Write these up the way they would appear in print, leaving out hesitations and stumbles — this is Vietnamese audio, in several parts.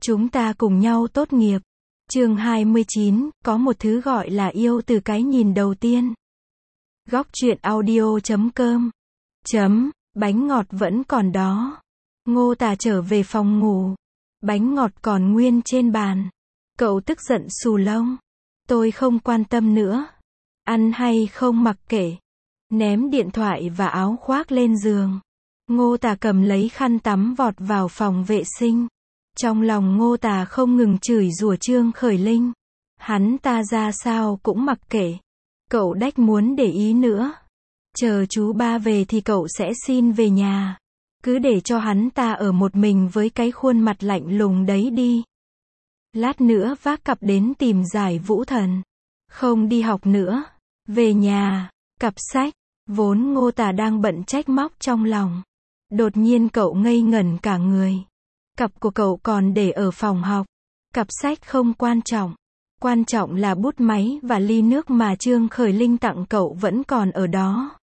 Chúng ta cùng nhau tốt nghiệp. Chương 29, có một thứ gọi là yêu từ cái nhìn đầu tiên. Góc truyện audio.com. Bánh ngọt vẫn còn đó. Ngô Tà trở về phòng ngủ. Bánh ngọt còn nguyên trên bàn. Cậu tức giận xù lông. Tôi không quan tâm nữa. Ăn hay không mặc kệ. Ném điện thoại và áo khoác lên giường. Ngô Tà cầm lấy khăn tắm vọt vào phòng vệ sinh. Trong lòng Ngô Tà không ngừng chửi rủa Trương Khởi Linh. Hắn ta ra sao cũng mặc kệ. Cậu đách muốn để ý nữa. Chờ chú ba về thì cậu sẽ xin về nhà. Cứ để cho hắn ta ở một mình với cái khuôn mặt lạnh lùng đấy đi. Lát nữa vác cặp đến tìm Giải Vũ Thần. Không đi học nữa. Về nhà. Cặp sách. Vốn Ngô Tà đang bận trách móc trong lòng. Đột nhiên cậu ngây ngẩn cả người. Cặp của cậu còn để ở phòng học. Cặp sách không quan trọng. Quan trọng là bút máy và ly nước mà Trương Khởi Linh tặng cậu vẫn còn ở đó.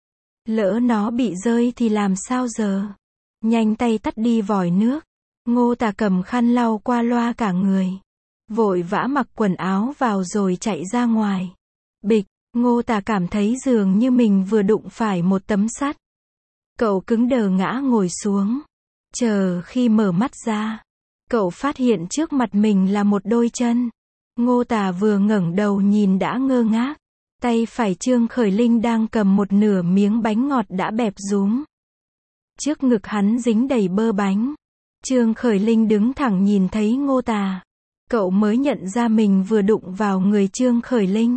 Lỡ nó bị rơi thì làm sao giờ? Nhanh tay tắt đi vòi nước. Ngô Tà cầm khăn lau qua loa cả người. Vội vã mặc quần áo vào rồi chạy ra ngoài. Bịch, Ngô Tà cảm thấy dường như mình vừa đụng phải một tấm sắt. Cậu cứng đờ ngã ngồi xuống. Chờ khi mở mắt ra, cậu phát hiện trước mặt mình là một đôi chân. Ngô Tà vừa ngẩng đầu nhìn đã ngơ ngác. Tay phải Trương Khởi Linh đang cầm một nửa miếng bánh ngọt đã bẹp rúm. Trước ngực hắn dính đầy bơ bánh. Trương Khởi Linh đứng thẳng nhìn thấy Ngô Tà. Cậu mới nhận ra mình vừa đụng vào người Trương Khởi Linh.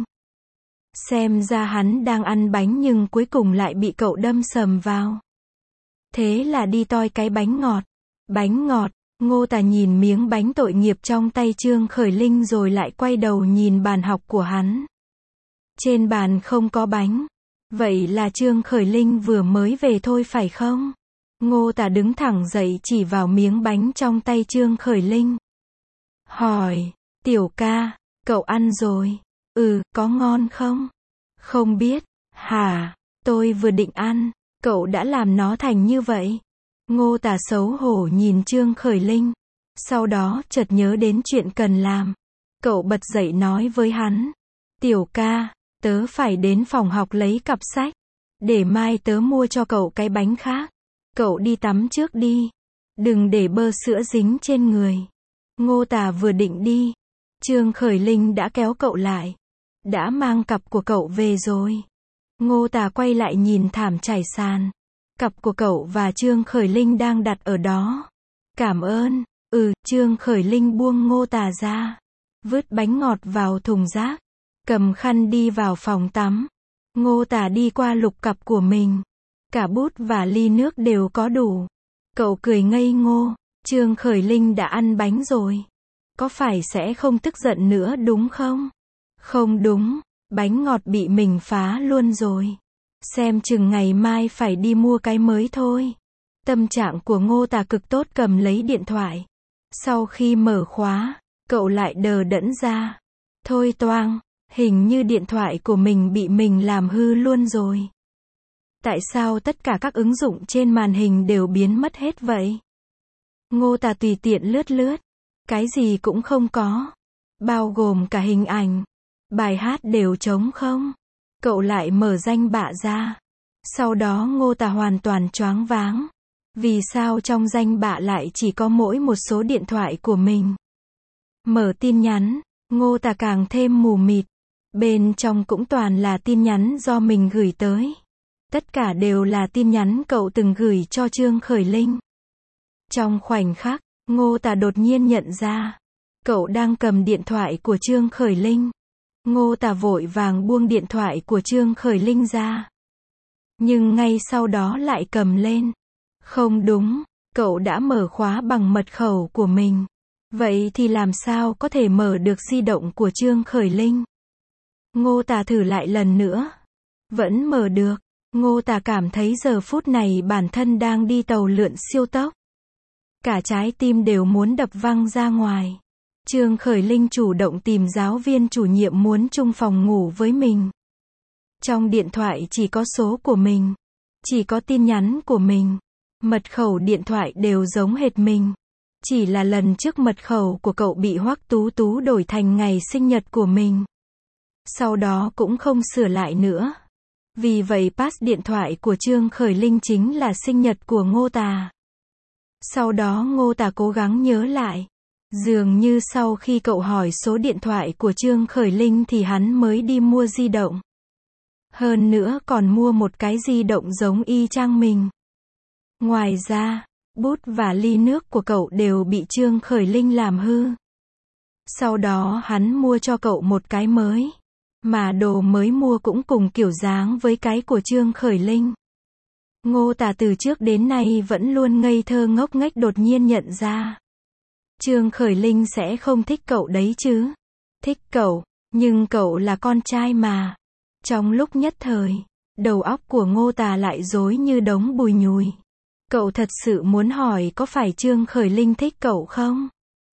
Xem ra hắn đang ăn bánh nhưng cuối cùng lại bị cậu đâm sầm vào. Thế là đi toi cái bánh ngọt. Bánh ngọt. Ngô Tà nhìn miếng bánh tội nghiệp trong tay Trương Khởi Linh rồi lại quay đầu nhìn bàn học của hắn. Trên bàn không có bánh. Vậy là Trương Khởi Linh vừa mới về thôi phải không? Ngô Tà đứng thẳng dậy chỉ vào miếng bánh trong tay Trương Khởi Linh. Hỏi, tiểu ca, cậu ăn rồi? Ừ, có ngon không? Không biết. Hả? Tôi vừa định ăn. Cậu đã làm nó thành như vậy. Ngô Tà xấu hổ nhìn Trương Khởi Linh. Sau đó chợt nhớ đến chuyện cần làm. Cậu bật dậy nói với hắn. Tiểu ca, tớ phải đến phòng học lấy cặp sách. Để mai tớ mua cho cậu cái bánh khác. Cậu đi tắm trước đi. Đừng để bơ sữa dính trên người. Ngô Tà vừa định đi. Trương Khởi Linh đã kéo cậu lại. Đã mang cặp của cậu về rồi. Ngô Tà quay lại nhìn thảm trải sàn. Cặp của cậu và Trương Khởi Linh đang đặt ở đó. Cảm ơn. Trương Khởi Linh buông Ngô Tà ra. Vứt bánh ngọt vào thùng rác. Cầm khăn đi vào phòng tắm. Ngô Tà đi qua lục cặp của mình. Cả bút và ly nước đều có đủ. Cậu cười ngây ngô. Trương Khởi Linh đã ăn bánh rồi. Có phải sẽ không tức giận nữa đúng không? Không đúng. Bánh ngọt bị mình phá luôn rồi. Xem chừng ngày mai phải đi mua cái mới thôi. Tâm trạng của Ngô Tà cực tốt cầm lấy điện thoại. Sau khi mở khóa, cậu lại đờ đẫn ra. Thôi toang, hình như điện thoại của mình bị mình làm hư luôn rồi. Tại sao tất cả các ứng dụng trên màn hình đều biến mất hết vậy? Ngô Tà tùy tiện lướt lướt. Cái gì cũng không có. Bao gồm cả hình ảnh. Bài hát đều trống không. Cậu lại mở danh bạ ra. Sau đó Ngô Tà hoàn toàn choáng váng. Vì sao trong danh bạ lại chỉ có mỗi một số điện thoại của mình? Mở tin nhắn, Ngô Tà càng thêm mù mịt. Bên trong cũng toàn là tin nhắn do mình gửi tới. Tất cả đều là tin nhắn cậu từng gửi cho Trương Khởi Linh. Trong khoảnh khắc, Ngô Tà đột nhiên nhận ra. Cậu đang cầm điện thoại của Trương Khởi Linh. Ngô Tà vội vàng buông điện thoại của Trương Khởi Linh ra. Nhưng ngay sau đó lại cầm lên. Không đúng, cậu đã mở khóa bằng mật khẩu của mình. Vậy thì làm sao có thể mở được di động của Trương Khởi Linh? Ngô Tà thử lại lần nữa. Vẫn mở được. Ngô Tà cảm thấy giờ phút này bản thân đang đi tàu lượn siêu tốc. Cả trái tim đều muốn đập văng ra ngoài. Trương Khởi Linh chủ động tìm giáo viên chủ nhiệm muốn chung phòng ngủ với mình. Trong điện thoại chỉ có số của mình. Chỉ có tin nhắn của mình. Mật khẩu điện thoại đều giống hệt mình. Chỉ là lần trước mật khẩu của cậu bị Hoắc Tú Tú đổi thành ngày sinh nhật của mình. Sau đó cũng không sửa lại nữa. Vì vậy pass điện thoại của Trương Khởi Linh chính là sinh nhật của Ngô Tà. Sau đó Ngô Tà cố gắng nhớ lại. Dường như sau khi cậu hỏi số điện thoại của Trương Khởi Linh thì hắn mới đi mua di động. Hơn nữa còn mua một cái di động giống y chang mình. Ngoài ra, bút và ly nước của cậu đều bị Trương Khởi Linh làm hư. Sau đó hắn mua cho cậu một cái mới. Mà đồ mới mua cũng cùng kiểu dáng với cái của Trương Khởi Linh. Ngô Tà từ trước đến nay vẫn luôn ngây thơ ngốc nghếch đột nhiên nhận ra. Trương Khởi Linh sẽ không thích cậu đấy chứ. Thích cậu, nhưng cậu là con trai mà. Trong lúc nhất thời, đầu óc của Ngô Tà lại rối như đống bùi nhùi. Cậu thật sự muốn hỏi có phải Trương Khởi Linh thích cậu không?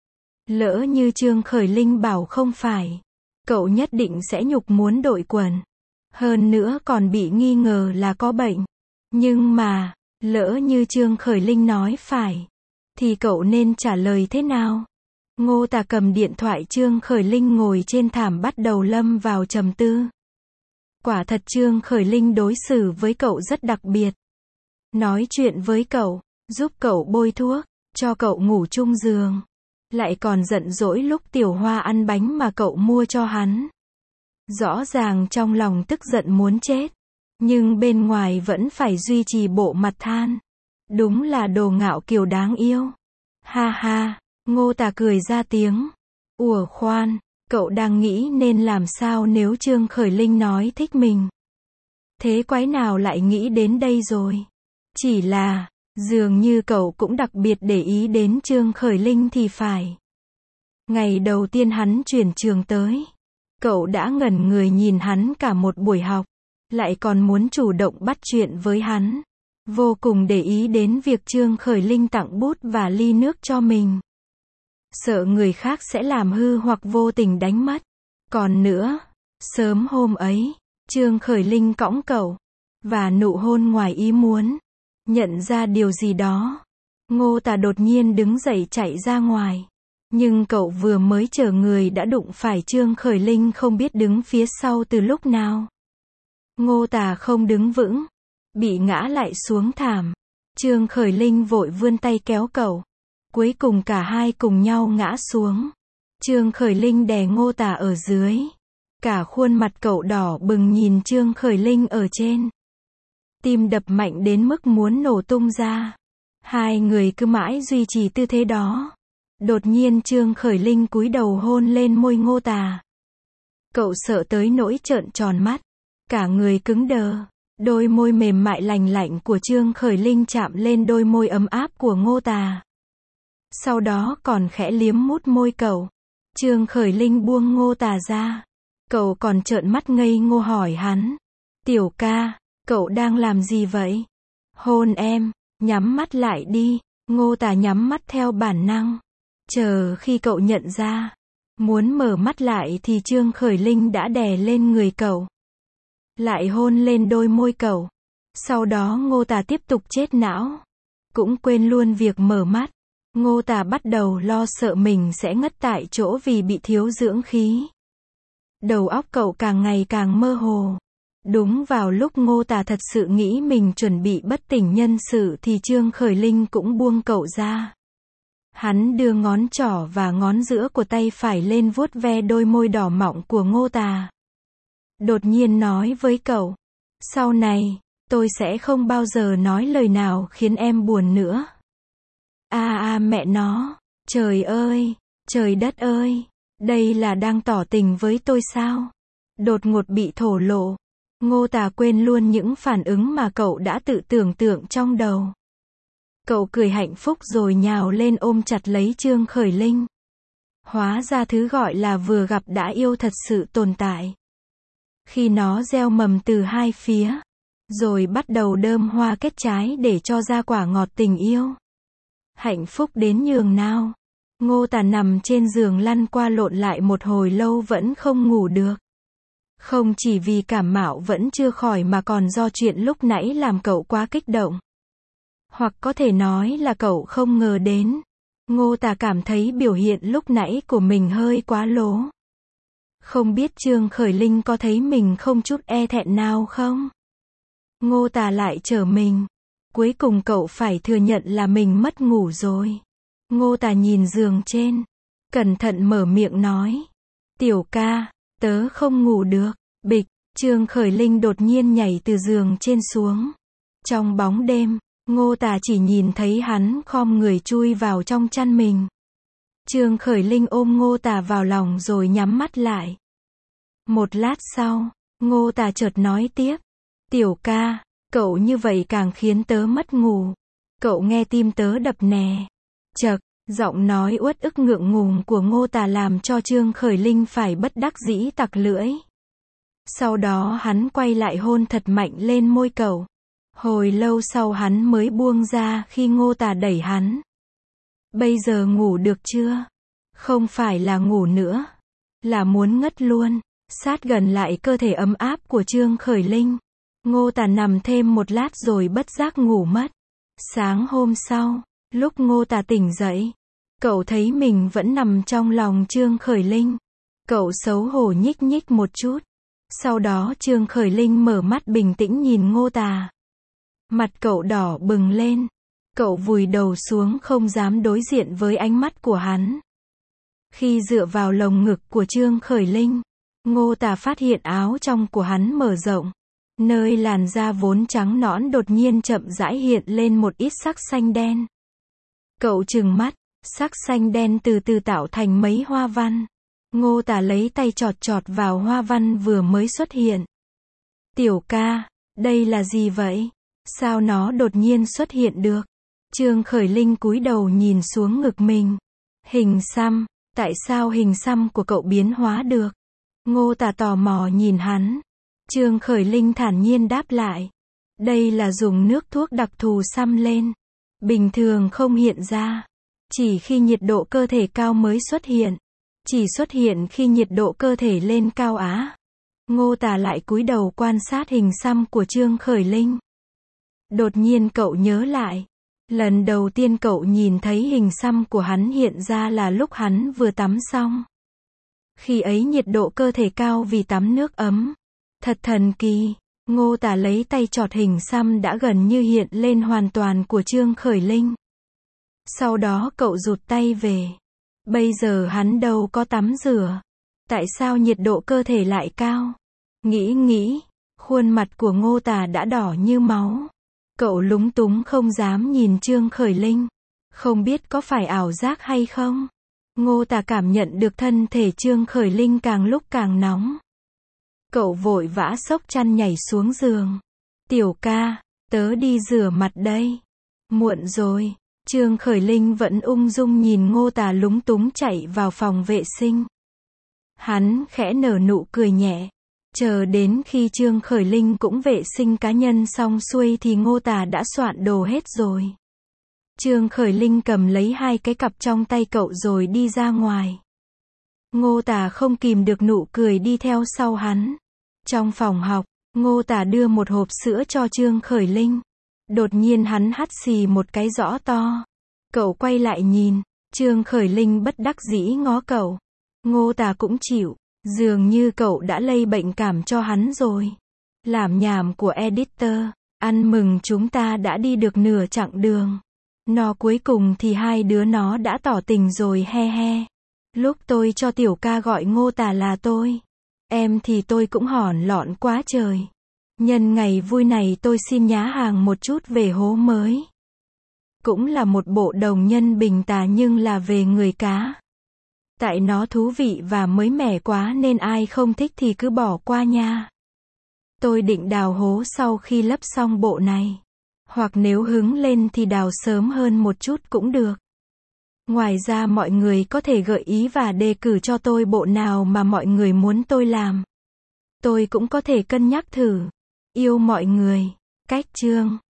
Lỡ như Trương Khởi Linh bảo không phải, cậu nhất định sẽ nhục muốn đội quần. Hơn nữa còn bị nghi ngờ là có bệnh. Nhưng mà, lỡ như Trương Khởi Linh nói phải, thì cậu nên trả lời thế nào? Ngô Tà cầm điện thoại Trương Khởi Linh ngồi trên thảm bắt đầu lâm vào trầm tư. Quả thật Trương Khởi Linh đối xử với cậu rất đặc biệt. Nói chuyện với cậu, giúp cậu bôi thuốc, cho cậu ngủ chung giường. Lại còn giận dỗi lúc Tiểu Hoa ăn bánh mà cậu mua cho hắn. Rõ ràng trong lòng tức giận muốn chết. Nhưng bên ngoài vẫn phải duy trì bộ mặt than. Đúng là đồ ngạo kiều đáng yêu. Ha ha, Ngô Tà cười ra tiếng. Ủa khoan, cậu đang nghĩ nên làm sao nếu Trương Khởi Linh nói thích mình. Thế quái nào lại nghĩ đến đây rồi? Chỉ là, dường như cậu cũng đặc biệt để ý đến Trương Khởi Linh thì phải. Ngày đầu tiên hắn chuyển trường tới, cậu đã ngẩn người nhìn hắn cả một buổi học. Lại còn muốn chủ động bắt chuyện với hắn. Vô cùng để ý đến việc Trương Khởi Linh tặng bút và ly nước cho mình. Sợ người khác sẽ làm hư hoặc vô tình đánh mất. Còn nữa, sớm hôm ấy, Trương Khởi Linh cõng cậu. Và nụ hôn ngoài ý muốn. Nhận ra điều gì đó. Ngô Tà đột nhiên đứng dậy chạy ra ngoài. Nhưng cậu vừa mới chờ người đã đụng phải Trương Khởi Linh không biết đứng phía sau từ lúc nào. Ngô Tà không đứng vững, bị ngã lại xuống thảm. Trương Khởi Linh vội vươn tay kéo cậu. Cuối cùng cả hai cùng nhau ngã xuống. Trương Khởi Linh đè Ngô Tà ở dưới. Cả khuôn mặt cậu đỏ bừng nhìn Trương Khởi Linh ở trên. Tim đập mạnh đến mức muốn nổ tung ra. Hai người cứ mãi duy trì tư thế đó. Đột nhiên Trương Khởi Linh cúi đầu hôn lên môi Ngô Tà. Cậu sợ tới nỗi trợn tròn mắt. Cả người cứng đờ. Đôi môi mềm mại lành lạnh của Trương Khởi Linh chạm lên đôi môi ấm áp của Ngô Tà. Sau đó còn khẽ liếm mút môi cậu. Trương Khởi Linh buông Ngô Tà ra. Cậu còn trợn mắt ngây ngô hỏi hắn. Tiểu ca, cậu đang làm gì vậy? Hôn em, nhắm mắt lại đi. Ngô Tà nhắm mắt theo bản năng. Chờ khi cậu nhận ra. Muốn mở mắt lại thì Trương Khởi Linh đã đè lên người cậu. Lại hôn lên đôi môi cậu. Sau đó Ngô Tà tiếp tục chết não. Cũng quên luôn việc mở mắt. Ngô Tà bắt đầu lo sợ mình sẽ ngất tại chỗ vì bị thiếu dưỡng khí. Đầu óc cậu càng ngày càng mơ hồ. Đúng vào lúc Ngô Tà thật sự nghĩ mình chuẩn bị bất tỉnh nhân sự thì Trương Khởi Linh cũng buông cậu ra. Hắn đưa ngón trỏ và ngón giữa của tay phải lên vuốt ve đôi môi đỏ mọng của Ngô Tà. Đột nhiên nói với cậu. Sau này, tôi sẽ không bao giờ nói lời nào khiến em buồn nữa. Mẹ nó. Trời ơi, trời đất ơi. Đây là đang tỏ tình với tôi sao? Đột ngột bị thổ lộ. Ngô Tà quên luôn những phản ứng mà cậu đã tự tưởng tượng trong đầu. Cậu cười hạnh phúc rồi nhào lên ôm chặt lấy Trương Khởi Linh. Hóa ra thứ gọi là vừa gặp đã yêu thật sự tồn tại. Khi nó gieo mầm từ hai phía, rồi bắt đầu đơm hoa kết trái để cho ra quả ngọt tình yêu. Hạnh phúc đến nhường nào. Ngô Tà nằm trên giường lăn qua lộn lại một hồi lâu vẫn không ngủ được. Không chỉ vì cảm mạo vẫn chưa khỏi mà còn do chuyện lúc nãy làm cậu quá kích động. Hoặc có thể nói là cậu không ngờ đến. Ngô Tả cảm thấy biểu hiện lúc nãy của mình hơi quá lố. Không biết Trương Khởi Linh có thấy mình không chút e thẹn nào không? Ngô Tả lại trở mình. Cuối cùng cậu phải thừa nhận là mình mất ngủ rồi. Ngô Tả nhìn giường trên. Cẩn thận mở miệng nói. Tiểu ca, tớ không ngủ được. Bịch, Trương Khởi Linh đột nhiên nhảy từ giường trên xuống. Trong bóng đêm, Ngô Tả chỉ nhìn thấy hắn khom người chui vào trong chăn mình. Trương Khởi Linh ôm Ngô Tả vào lòng rồi nhắm mắt lại. Một lát sau, Ngô Tả chợt nói tiếp. Tiểu ca, cậu như vậy càng khiến tớ mất ngủ. Cậu nghe tim tớ đập nè. Chậc, giọng nói uất ức ngượng ngùng của Ngô Tả làm cho Trương Khởi Linh phải bất đắc dĩ tặc lưỡi. Sau đó hắn quay lại hôn thật mạnh lên môi cậu. Hồi lâu sau hắn mới buông ra khi Ngô Tả đẩy hắn. Bây giờ ngủ được chưa? Không phải là ngủ nữa. Là muốn ngất luôn. Sát gần lại cơ thể ấm áp của Trương Khởi Linh. Ngô Tả nằm thêm một lát rồi bất giác ngủ mất. Sáng hôm sau, lúc Ngô Tả tỉnh dậy, cậu thấy mình vẫn nằm trong lòng Trương Khởi Linh. Cậu xấu hổ nhích nhích một chút. Sau đó Trương Khởi Linh mở mắt bình tĩnh nhìn Ngô Tả. Mặt cậu đỏ bừng lên. Cậu vùi đầu xuống không dám đối diện với ánh mắt của hắn. Khi dựa vào lồng ngực của Trương Khởi Linh, Ngô Tả phát hiện áo trong của hắn mở rộng. Nơi làn da vốn trắng nõn đột nhiên chậm rãi hiện lên một ít sắc xanh đen. Cậu trừng mắt, sắc xanh đen từ từ tạo thành mấy hoa văn. Ngô Tả lấy tay chọt chọt vào hoa văn vừa mới xuất hiện. Tiểu ca, đây là gì vậy? Sao nó đột nhiên xuất hiện được? Trương Khởi Linh cúi đầu nhìn xuống ngực mình. Hình xăm, tại sao hình xăm của cậu biến hóa được? Ngô Tả tò mò nhìn hắn. Trương Khởi Linh thản nhiên đáp lại. Đây là dùng nước thuốc đặc thù xăm lên. Bình thường không hiện ra. Chỉ khi nhiệt độ cơ thể cao mới xuất hiện. Chỉ xuất hiện khi nhiệt độ cơ thể lên cao á. Ngô Tả lại cúi đầu quan sát hình xăm của Trương Khởi Linh. Đột nhiên cậu nhớ lại. Lần đầu tiên cậu nhìn thấy hình xăm của hắn hiện ra là lúc hắn vừa tắm xong. Khi ấy nhiệt độ cơ thể cao vì tắm nước ấm. Thật thần kỳ. Ngô Tả lấy tay chọt hình xăm đã gần như hiện lên hoàn toàn của Trương Khởi Linh. Sau đó cậu rụt tay về. Bây giờ hắn đâu có tắm rửa. Tại sao nhiệt độ cơ thể lại cao? Nghĩ, khuôn mặt của Ngô Tả đã đỏ như máu. Cậu lúng túng không dám nhìn Trương Khởi Linh. Không biết có phải ảo giác hay không? Ngô Tả cảm nhận được thân thể Trương Khởi Linh càng lúc càng nóng. Cậu vội vã xốc chăn nhảy xuống giường. Tiểu ca, tớ đi rửa mặt đây. Muộn rồi. Trương Khởi Linh vẫn ung dung nhìn Ngô Tả lúng túng chạy vào phòng vệ sinh. Hắn khẽ nở nụ cười nhẹ. Chờ đến khi Trương Khởi Linh cũng vệ sinh cá nhân xong xuôi thì Ngô Tả đã soạn đồ hết rồi. Trương Khởi Linh cầm lấy hai cái cặp trong tay cậu rồi đi ra ngoài. Ngô Tả không kìm được nụ cười đi theo sau hắn. Trong phòng học, Ngô Tả đưa một hộp sữa cho Trương Khởi Linh. Đột nhiên hắn hắt xì một cái rõ to. Cậu quay lại nhìn. Trương Khởi Linh bất đắc dĩ ngó cậu. Ngô Tả cũng chịu. Dường như cậu đã lây bệnh cảm cho hắn rồi. Làm nhảm của editor. Ăn mừng chúng ta đã đi được nửa chặng đường. Nó cuối cùng thì hai đứa nó đã tỏ tình rồi he he. Lúc tôi cho tiểu ca gọi Ngô Tả là tôi. Em thì tôi cũng hòn lọn quá trời. Nhân ngày vui này tôi xin nhá hàng một chút về hố mới. Cũng là một bộ đồng nhân bình tà nhưng là về người cá. Tại nó thú vị và mới mẻ quá nên ai không thích thì cứ bỏ qua nha. Tôi định đào hố sau khi lấp xong bộ này. Hoặc nếu hứng lên thì đào sớm hơn một chút cũng được. Ngoài ra mọi người có thể gợi ý và đề cử cho tôi bộ nào mà mọi người muốn tôi làm. Tôi cũng có thể cân nhắc thử. Yêu mọi người. Cách chương